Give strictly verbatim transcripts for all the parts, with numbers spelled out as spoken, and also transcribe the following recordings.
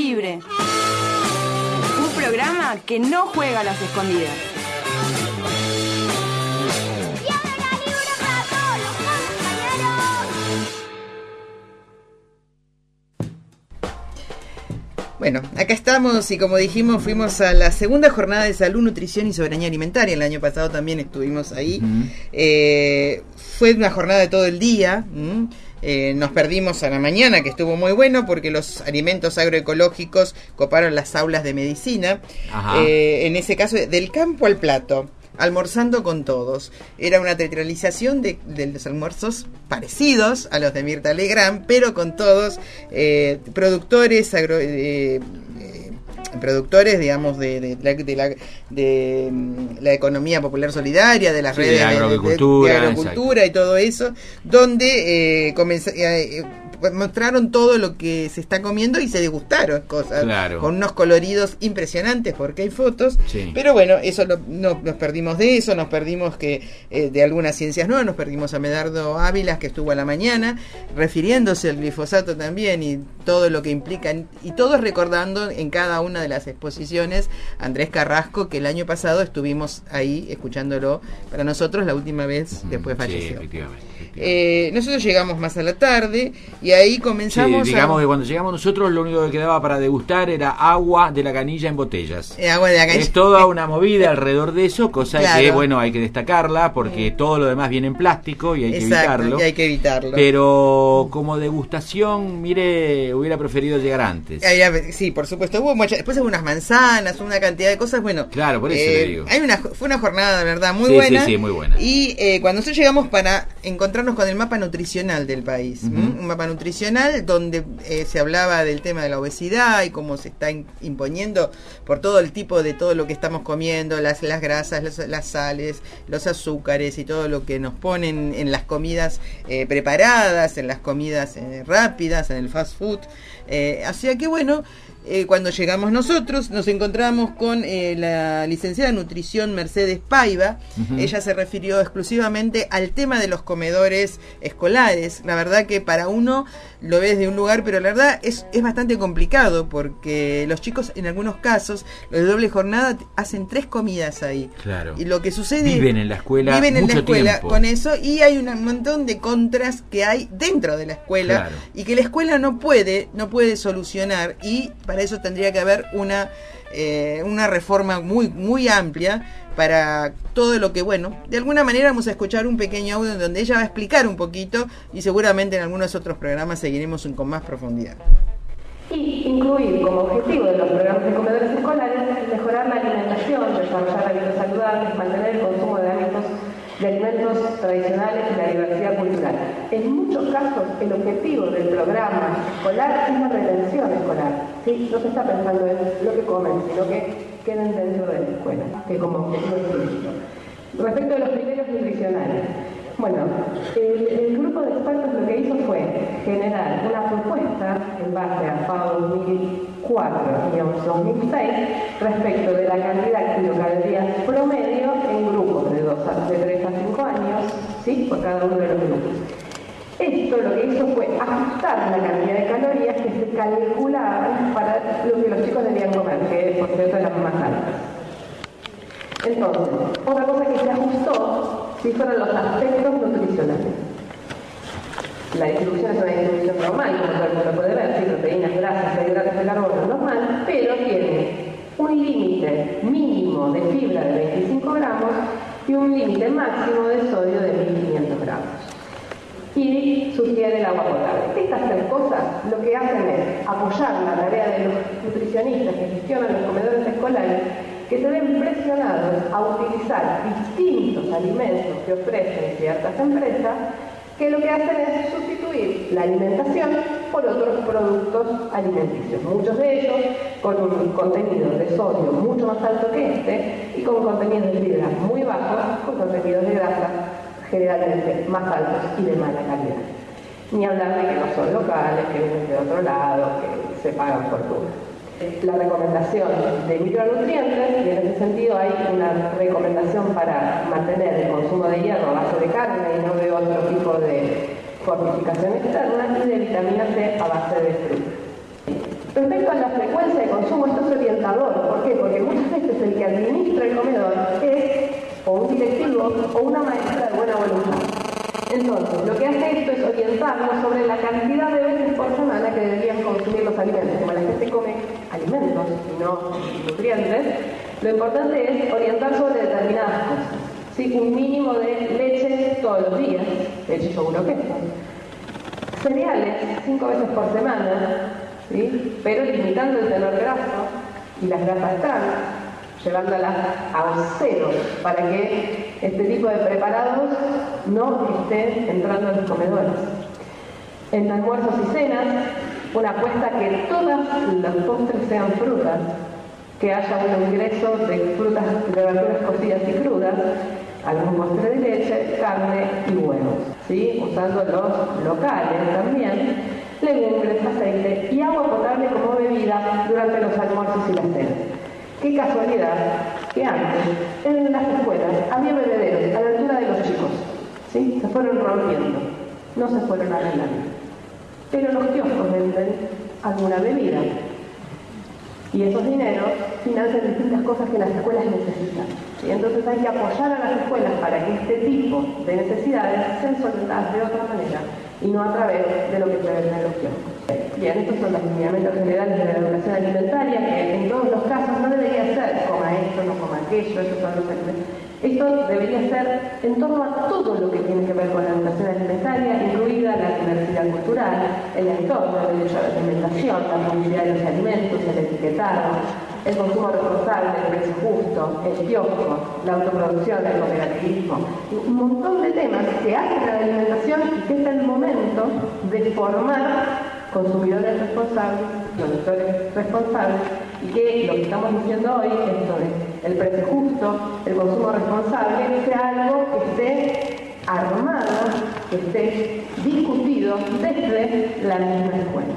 libre. Un programa que no juega a las escondidas. Bueno, acá estamos y como dijimos fuimos a la segunda jornada de salud, nutrición y soberanía alimentaria. El año pasado también estuvimos ahí. Uh-huh. eh, fue una jornada de todo el día. ¿m? Eh, nos perdimos a la mañana, que estuvo muy bueno porque los alimentos agroecológicos coparon las aulas de medicina. Eh, en ese caso, del campo al plato. Almorzando con todos. Era una teatralización de, de los almuerzos parecidos a los de Mirta Legrand, pero con todos eh, productores agro, eh, eh, productores, digamos, de, de, de, de, la, de la economía popular solidaria, de las sí, redes de agrocultura, de, de, de agrocultura y todo eso, donde eh, comenza, eh, mostraron todo lo que se está comiendo y se degustaron cosas, claro, con unos coloridos impresionantes porque hay fotos, sí. Pero bueno, eso lo, no, nos perdimos de eso, nos perdimos que eh, de algunas ciencias nuevas, nos perdimos a Medardo Ávila, que estuvo a la mañana refiriéndose al glifosato también y todo lo que implica, y todos recordando en cada una de las exposiciones Andrés Carrasco, que el año pasado estuvimos ahí escuchándolo para nosotros la última vez, uh-huh. Después falleció. Sí, efectivamente, efectivamente. Eh, nosotros llegamos más a la tarde y ahí comenzamos. Sí, digamos a... que cuando llegamos nosotros lo único que quedaba para degustar era agua de la canilla en botellas. Eh, agua de la canilla. Es toda una movida alrededor de eso, cosa claro. que bueno, hay que destacarla porque sí. todo lo demás viene en plástico y hay Exacto, que evitarlo. Y hay que evitarlo. Pero como degustación, mire, hubiera preferido llegar antes. Sí, por supuesto. Hubo mucha, después hubo unas manzanas, una cantidad de cosas, bueno. Claro, por eso eh, le digo. Hay una, fue una jornada de verdad muy sí, buena. Sí, sí, muy buena. Y eh, cuando nosotros llegamos para encontrarnos con el mapa nutricional del país, uh-huh. ¿m? Un mapa nutricional donde eh, se hablaba del tema de la obesidad y cómo se está in, imponiendo por todo el tipo de todo lo que estamos comiendo, las, las grasas, las, las sales, los azúcares y todo lo que nos ponen en las comidas eh, preparadas, en las comidas eh, rápidas, en el fast food. Eh, así que bueno, eh, cuando llegamos nosotros nos encontramos con eh, la licenciada en nutrición Mercedes Paiva. Uh-huh. Ella se refirió exclusivamente al tema de los comedores escolares. La verdad que para uno lo ves de un lugar, pero la verdad es, es bastante complicado porque los chicos en algunos casos, los de doble jornada, hacen tres comidas ahí. Claro. Y lo que sucede, viven en la escuela viven en mucho la escuela tiempo. Con eso, y hay un montón de contras que hay dentro de la escuela, claro, y que la escuela no puede no puede solucionar, y para eso tendría que haber una eh, una reforma muy muy amplia para todo lo que, bueno, de alguna manera vamos a escuchar un pequeño audio donde ella va a explicar un poquito y seguramente en algunos otros programas seguiremos un, con más profundidad. Y incluir como objetivo de los programas de comedores escolares mejorar la alimentación, desarrollar hábitos saludables, mantener el consumo de hábitos de alimentos tradicionales y la diversidad cultural. En muchos casos el objetivo del programa escolar es la retención escolar, ¿sí? No se está pensando en lo que comen, sino que queden dentro de la escuela, que como objetivo explícito. Respecto a los criterios nutricionales, bueno, el, el grupo de expertos lo que hizo fue generar una propuesta en base a FAO dos mil cuatro y dos mil seis respecto de la cantidad de kilocalorías promedio en grupos de, dos a, de tres a cinco años, ¿sí? Por cada uno de los grupos. Esto lo que hizo fue ajustar la cantidad de calorías que se calculaban para lo que los chicos debían comer, que por cierto eran más altas. Entonces, otra cosa que se ajustó sí fueron los aspectos nutricionales. La distribución es una distribución normal, como todo el mundo puede ver, sí, proteínas, grasas, hidratos de carbono, normal, pero tiene un límite mínimo de fibra de veinticinco gramos y un límite máximo de sodio de mil quinientos gramos. Y sugiere el agua potable. Estas tres cosas lo que hacen es apoyar la tarea de los nutricionistas que gestionan los comedores escolares, que se ven presionados a utilizar distintos alimentos que ofrecen ciertas empresas, que lo que hacen es sustituir la alimentación por otros productos alimenticios, muchos de ellos con un contenido de sodio mucho más alto que este y con contenidos de fibra muy bajos, con contenidos de grasa generalmente más altos y de mala calidad. Ni hablar de que no son locales, que vienen de otro lado, que se pagan fortuna. La recomendación de micronutrientes, y en ese sentido hay una recomendación para mantener el consumo de hierro a base de carne y no de otro tipo de fortificación externa, y de vitamina C a base de fruta. Respecto a la frecuencia de consumo, esto es orientador. ¿Por qué? Porque muchas veces el que administra el comedor es o un directivo o una maestra de buena voluntad. Entonces, lo que hace esto es orientarnos sobre la cantidad de veces por semana que deberían consumir los alimentos. Como la gente come alimentos y no nutrientes, lo importante es orientar sobre determinadas cosas. ¿Sí? Un mínimo de leche todos los días, leche seguro que cereales cinco veces por semana, ¿sí? Pero limitando el tenor graso y las grasas trans, llevándolas a cero para que este tipo de preparados no estén entrando en los comedores. En almuerzos y cenas, una apuesta que todas los postres sean frutas, que haya un ingreso de frutas, de verduras cocidas y crudas, algún postre de leche, carne y huevos, ¿sí? Usando los locales también, legumbres, aceite y agua potable como bebida durante los almuerzos y las cenas. Qué casualidad que antes en las escuelas había bebederos a la altura de los chicos, ¿sí? Se fueron rompiendo, no se fueron arreglando. Pero los kioscos venden alguna bebida y esos dineros financian distintas cosas que las escuelas necesitan. Y entonces hay que apoyar a las escuelas para que este tipo de necesidades sean solventadas de otra manera y no a través de lo que se vende en los kioscos. Bien, estos son los lineamientos generales de la educación alimentaria, que en todos los casos no debería ser coma esto, no coma aquello, estos son los alimentos. Esto debería ser en torno a todo lo que tiene que ver con la educación alimentaria, incluida la diversidad cultural, el entorno, el derecho a la alimentación, la publicidad de los alimentos, el etiquetado, el consumo responsable, el precio justo, el kiosco, la autoproducción, el cooperativismo, un montón de temas que hacen a la alimentación y que es el momento de formar consumidores responsables, productores responsables, y que lo que estamos diciendo hoy, esto de el precio justo, el consumo responsable, sea algo que esté armado, que esté discutido desde la misma escuela.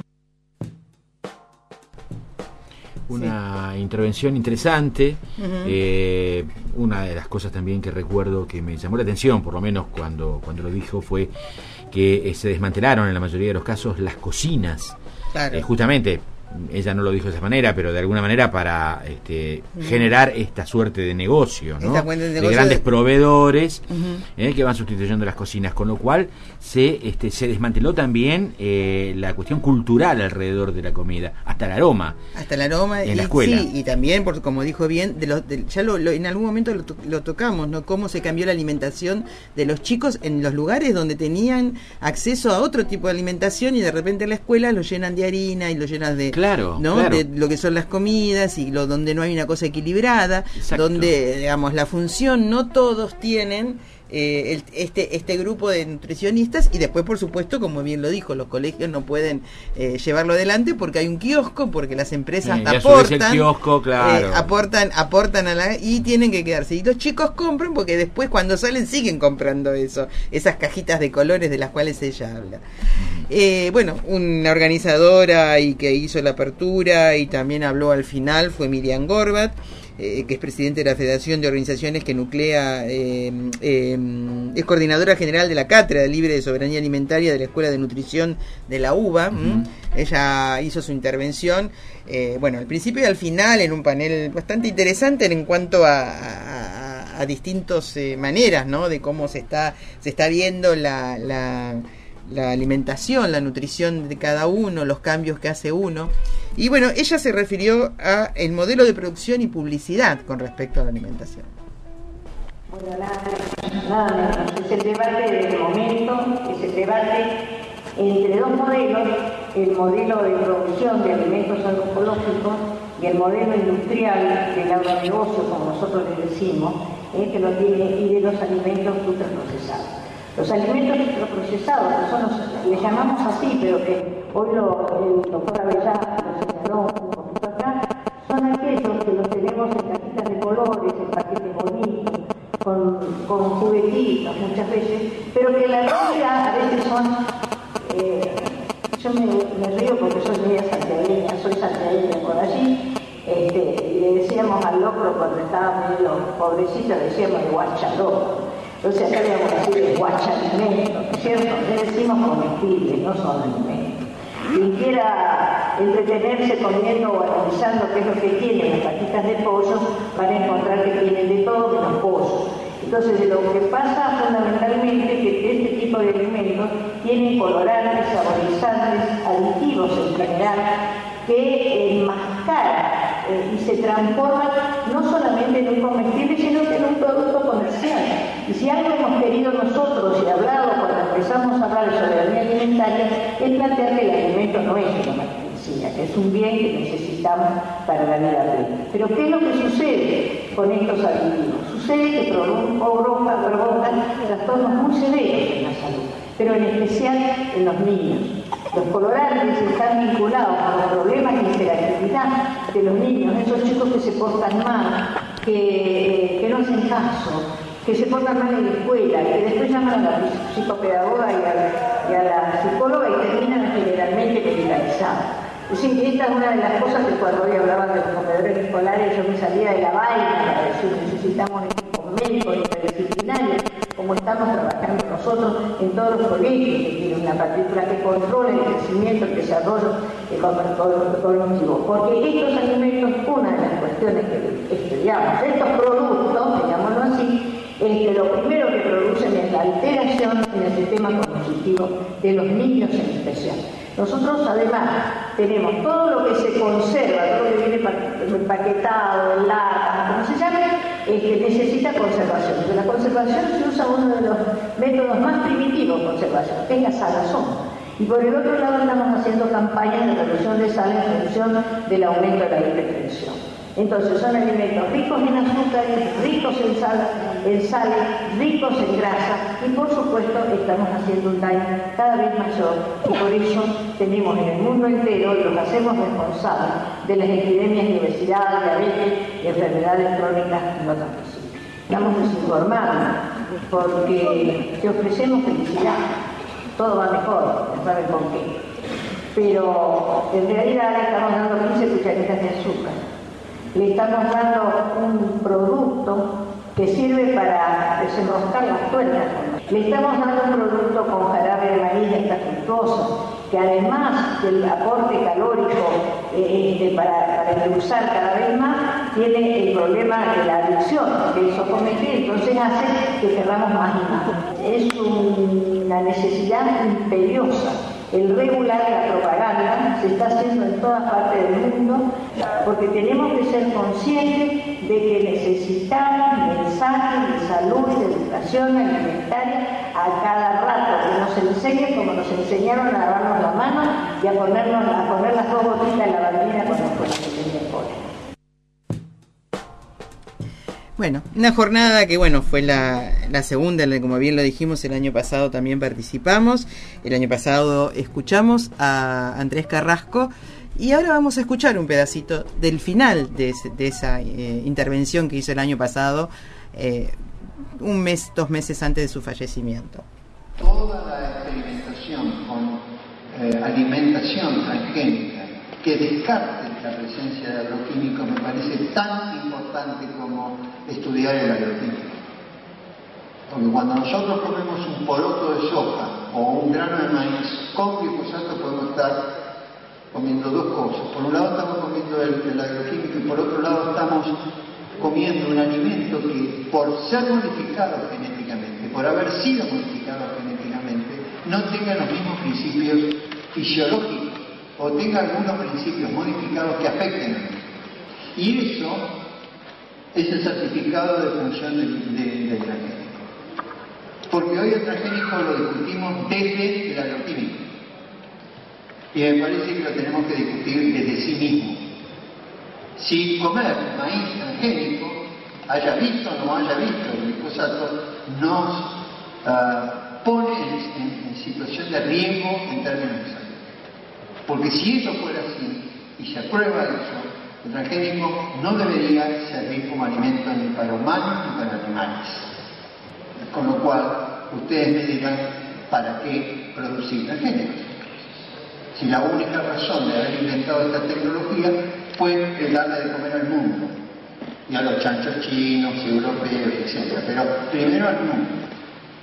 Una sí. intervención interesante. Uh-huh. eh, una de las cosas también que recuerdo que me llamó la atención, por lo menos cuando, cuando lo dijo, fue que eh, se desmantelaron en la mayoría de los casos las cocinas. Claro. Eh, justamente, ella no lo dijo de esa manera, pero de alguna manera para este, uh-huh. generar esta suerte de negocio, ¿no? De, negocio de grandes de... proveedores uh-huh. eh, que van sustituyendo las cocinas, con lo cual se este, se desmanteló también eh, la cuestión cultural alrededor de la comida, hasta el aroma. Hasta el aroma en y, la escuela. Sí, y también, por, como dijo bien, de los, de, ya lo, lo, en algún momento lo, lo tocamos, ¿no? Cómo se cambió la alimentación de los chicos en los lugares donde tenían acceso a otro tipo de alimentación y de repente en la escuela lo llenan de harina y lo llenan de... Claro, ¿no? claro. De lo que son las comidas y lo donde no hay una cosa equilibrada. Exacto. Donde, digamos, la función no todos tienen eh, el, este este grupo de nutricionistas y después, por supuesto, como bien lo dijo, los colegios no pueden eh, llevarlo adelante porque hay un kiosco, porque las empresas sí, aportan, el kiosco, claro. eh, aportan, aportan a la y tienen que quedarse. Y los chicos compran porque después cuando salen siguen comprando eso, esas cajitas de colores de las cuales ella habla. Eh, bueno, una organizadora y que hizo la apertura y también habló al final fue Miriam Gorbat, eh, que es presidente de la Federación de Organizaciones que nuclea, eh, eh, es coordinadora general de la Cátedra Libre de Soberanía Alimentaria de la Escuela de Nutrición de la U B A. Uh-huh. Ella hizo su intervención, eh, bueno, al principio y al final, en un panel bastante interesante en cuanto a, a, a distintas eh, maneras, ¿no? De cómo se está, se está viendo la... la la alimentación, la nutrición de cada uno, los cambios que hace uno. Y bueno, ella se refirió a el modelo de producción y publicidad con respecto a la alimentación. Bueno, nada, nada, es el debate del momento, es el debate entre dos modelos, el modelo de producción de alimentos agroecológicos y el modelo industrial del agronegocio, como nosotros le decimos, eh, que lo tiene, y de los alimentos ultraprocesados. Los alimentos ultraprocesados, que son los, le llamamos así, pero que hoy lo, el doctor Avellá lo señaló un poquito acá, son aquellos que los tenemos en cajitas de colores, en paquetes bonitos, con, con juguetitos muchas veces, pero que la realidad a veces son, eh, yo me, me río porque soy media santiagueña, soy santiagueña por allí, este, y le decíamos al locro cuando estaba medio pobrecito, le decíamos de guachalocro. Entonces acá le vamos a decir de guachalimento, ¿cierto? Le decimos comestibles, no son alimentos. Quien quiera entretenerse comiendo o analizando qué es lo que tienen las patitas de pollo, van a encontrar que tienen de todo menos pollo. Entonces, lo que pasa fundamentalmente es que este tipo de alimentos tienen colorantes, saborizantes, aditivos en general, que enmascaran eh, y se transforman no solamente en un comestible, sino que en un producto comercial. Y si algo hemos querido nosotros y hablado cuando empezamos a hablar de soberanía alimentaria, es plantear que el alimento no es una mercancía, que es un bien que necesitamos para la vida plena. Pero ¿qué es lo que sucede con estos aditivos? Sucede que provocan, provocan trastornos muy severos en la salud, pero en especial en los niños. Los colorantes están vinculados a los problemas de hiperactividad de los niños, esos chicos que se portan mal, que, que no hacen caso, que se portan mal en la escuela, que después llaman a la psicopedagoga y a, y a la psicóloga y terminan generalmente medicalizados. Es decir, esta es una de las cosas que cuando hoy hablaban de los comedores escolares yo me salía de la vaina para decir necesitamos equipos médicos interdisciplinarios, como estamos trabajando nosotros en todos los colegios, que tienen una partícula que controla el crecimiento, el desarrollo cognitivo. Porque estos alimentos, una de las cuestiones que estudiamos, estos productos, digámoslo así, es que lo primero que producen es la alteración en el sistema cognitivo de los niños en especial. Nosotros además tenemos todo lo que se conserva, todo lo que viene empaquetado, en lata, como se llame, es que necesita conservación. De la conservación se usa uno de los métodos más primitivos de conservación, que es la salazón. Y por el otro lado estamos haciendo campañas de reducción de sal en función del aumento de la hipertensión. Entonces son alimentos ricos en azúcares, ricos en sal, en sales, ricos en grasa y por supuesto estamos haciendo un daño cada vez mayor y por eso tenemos en el mundo entero y los hacemos responsables de las epidemias de obesidad, diabetes y enfermedades crónicas no transmisibles. Estamos desinformando porque te ofrecemos felicidad, todo va mejor, no saben por qué, pero en realidad le estamos dando quince cucharitas de azúcar. Le estamos dando un producto que sirve para desenroscar las tuercas. Le estamos dando un producto con jarabe de maíz de esta fructosa, que además del aporte calórico eh, este, para, para endulzar cada vez más, tiene el problema de la adicción, que eso comete, entonces hace que queramos más y más. Es un, una necesidad imperiosa. El regular la propaganda se está haciendo en todas partes del mundo porque tenemos que ser conscientes de que necesitamos mensajes de salud y de educación alimentaria a cada rato, que nos enseñen como nos enseñaron a lavarnos la mano y a, ponernos, a poner las dos gotitas de lavandina cuando fue la epidemia cólera. Bueno, una jornada que bueno fue la, la segunda, como bien lo dijimos, el año pasado también participamos, el año pasado escuchamos a Andrés Carrasco y ahora vamos a escuchar un pedacito del final de, ese, de esa eh, intervención que hizo el año pasado, eh, un mes, dos meses antes de su fallecimiento. Toda la experimentación con eh, alimentación transgénica que descarte la presencia de agroquímicos me parece tan importante como estudiar el agroquímico. Porque cuando nosotros comemos un poroto de soja o un grano de maíz con glifosato podemos estar comiendo dos cosas. Por un lado estamos comiendo el, el agroquímico y por otro lado estamos comiendo un alimento que por ser modificado genéticamente, por haber sido modificado genéticamente, no tenga los mismos principios fisiológicos o tenga algunos principios modificados que afecten a nosotros. Y eso es el certificado de función del, de, del transgénico. Porque hoy el transgénico lo discutimos desde el agroquímico. Y me parece que lo tenemos que discutir desde sí mismo. Si comer maíz transgénico, haya visto o no haya visto el glifosato, nos uh, pone en, en, en situación de riesgo en términos de salud. Porque si eso fuera así, y se aprueba eso, el transgénico no debería servir como alimento ni para humanos ni para animales. Con lo cual, ustedes me dirán, ¿para qué producir transgénicos? Si la única razón de haber inventado esta tecnología fue el darle de comer al mundo, y a los chanchos chinos, europeos, etcétera, pero primero al mundo.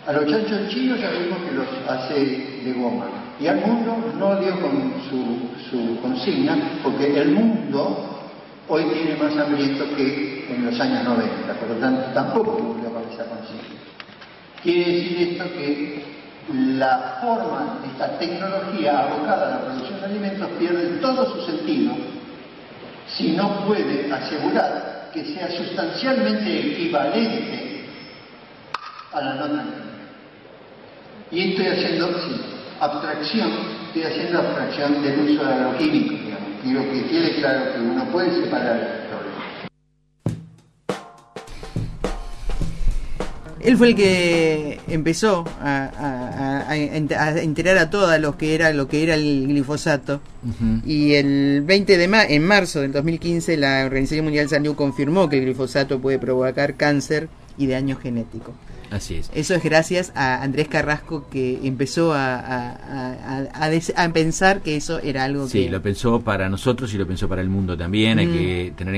A los chanchos chinos ya vimos que los hace de goma. Y al mundo no dio con su, su consigna, porque el mundo hoy tiene más hambriento que en los años noventa, por lo tanto tampoco cumplió con esa consigna. Quiere decir esto que la forma de esta tecnología abocada a la producción de alimentos pierde todo su sentido si no puede asegurar que sea sustancialmente equivalente a la no tecnología. Y estoy haciendo sí, abstracción, estoy haciendo abstracción del uso de agroquímicos, digamos. Quiero que quede claro que uno puede separar el problema. Él fue el que empezó a, a, a, a enterar a todos los que era lo que era el glifosato. Uh-huh. Y el veinte de ma- en marzo del dos mil quince la Organización Mundial de Salud confirmó que el glifosato puede provocar cáncer y daño genético. Así es. Eso es gracias a Andrés Carrasco, que empezó a, a, a, a, des- a pensar que eso era algo sí, que... Sí, lo pensó para nosotros y lo pensó para el mundo también. Mm. Hay que tener